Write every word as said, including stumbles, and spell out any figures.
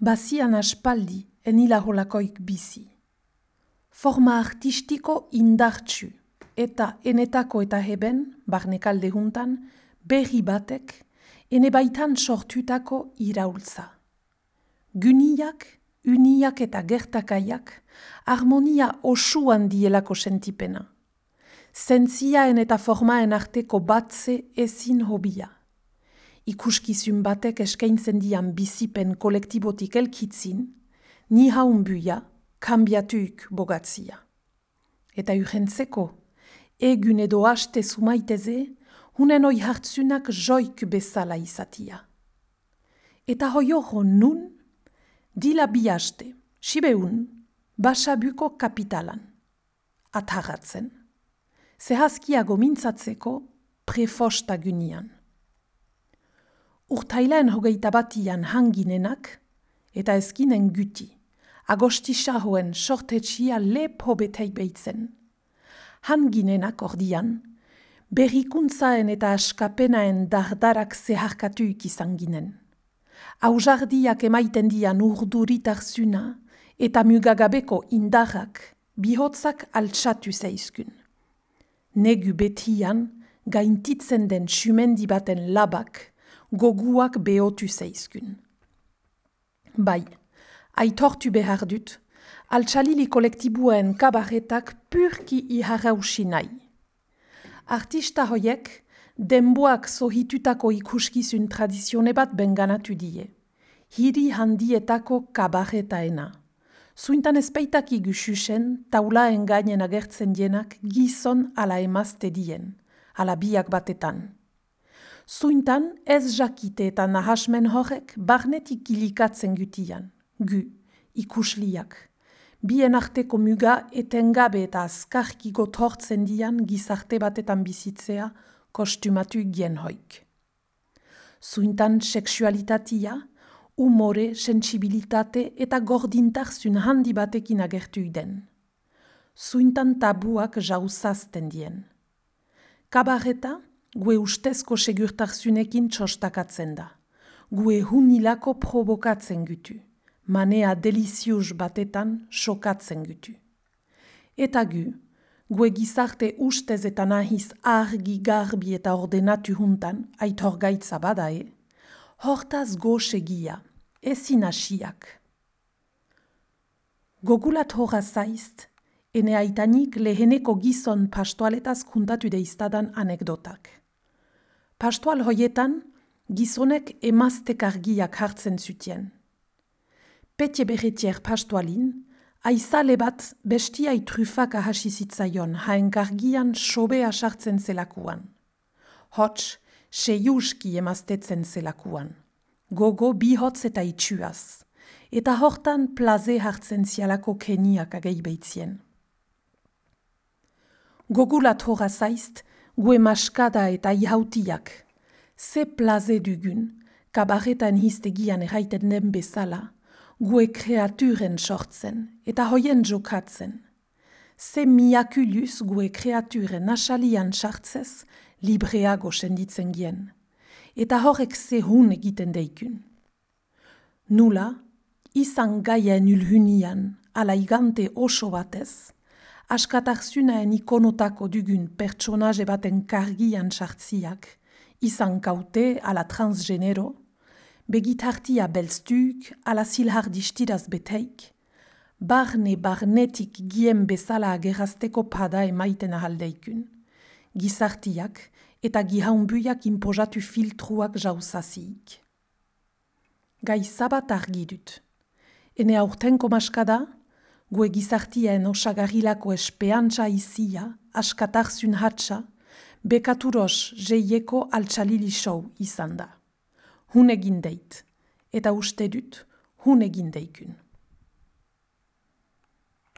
Bazian aspaldi enila holakoik bizi. Forma artistiko indartsu eta enetako eta heben, barnekalde juntan, berri batek, ene baitan sortutako iraultza. Guniak, uniak eta gertakaiak, harmonia osuan dielako sentipena. Zentziaen eta formaen arteko batze ezin hobia. Ikuskizun batek eskaintzen dian bizipen kolektibotik elkitzin, ni haunbuia, kambiatuik bogatzia. Eta urrentzeko, egun edo haste sumaiteze, hunen oi hartzunak joik bezala izatia. Eta hoioro nun, dila bi haste, sibeun, basabuko kapitalan. Ataratzen. Zehazkiago mintzatzeko prefosta gunian. Urtailaen hogeita batian hanginenak, eta ezkinen guti, agostisahoen sortetxia lep hobetei behitzen. Hanginenak ordian, berrikuntzaen eta askapenaen dardarak zeharkatuik izan ginen. Hausardiak emaiten dian urduritarzuna eta mugagabeko indarrak bihotzak altsatu zeizkun. Negu betian gaintitzen den sumendi baten labak goguak behotu zeizkun. Bai, aitortu behar dut, altsalili kolektibuen kabaretak purki iharausi nahi. Artista hoiek, denboak zohitutako ikuskizun tradizione bat benganatu die. Hiri handietako kabaretaena. Zuintan ezpeitak igususen, taulaen gainen agertzen dienak gizon ala emazte dien, ala biak batetan. Zuintan ez jakite eta nahasmen horrek barnetik kilikatzen gutian, gu, ikusliak. Bien arteko muga etengabe eta azkarki gotortzen dian gizarte batetan bizitzea kostumatu gien hoik. Zuintan seksualitatea, umore, sensibilitate eta gordintarzun handi batekin agertu den. Zuintan tabuak jauzazten dien. Kabareta, gue ustezko segurtarzunekin txostakatzen da. Gue hunilako provokatzen gutu. Manea deliziuz batetan sokatzen gutu. Eta gu, gue gizarte ustez eta nahiz argi garbi eta ordenatu juntan, aitor gaitza badae, hortaz gosegia, ezin asiak. Gogulat horra zaizt, ene aitanik leheneko gizon pastoaletaz kuntatu deiztadan anekdotak. Pastoal hoietan, gizonek emaztek argiak hartzen zutien. Petje berretier pastoalin, aizale bat bestiai trufak ahasi zitzaion haenkargian sobea sartzen zelakuan. Hots, seiuski emaztetzen zelakuan. Gogo bihotz eta itxuaz. Eta hortan plaze hartzen zialako keniak agei beitzien. Gogulat horra zaizt, gue maskada eta ihautiak. Ze plaze dugun, kabaretan histegian erraiten den bezala, gue kreaturen sortzen eta hoien jokatzen. Ze miakuluz gue kreaturen asalian sartzez libreago senditzen gien. Eta horrek ze hun egiten deikun. Nula, izan gaien ulhunian, ala igante oso batez, askatarzunaen ikonotako dugun pertsonaje baten kargian sartziak, izan kaute ala transgenero, begitartia belztuk ala zilhardistiraz beteik, barne barnetik gien bezala agerazteko pada emaiten ahaldeikun, gizartiak eta gihaunbuiak inpozatu filtruak jauzaziik. Gai zabat argi dut. Ene aurtenko maskada, gue gizartien osagarrilako espeantza izia, askatarzun hatsa, bekaturos jeieko altsalili show izan da. Hun egin deit, eta uste dut, hun egin deikun.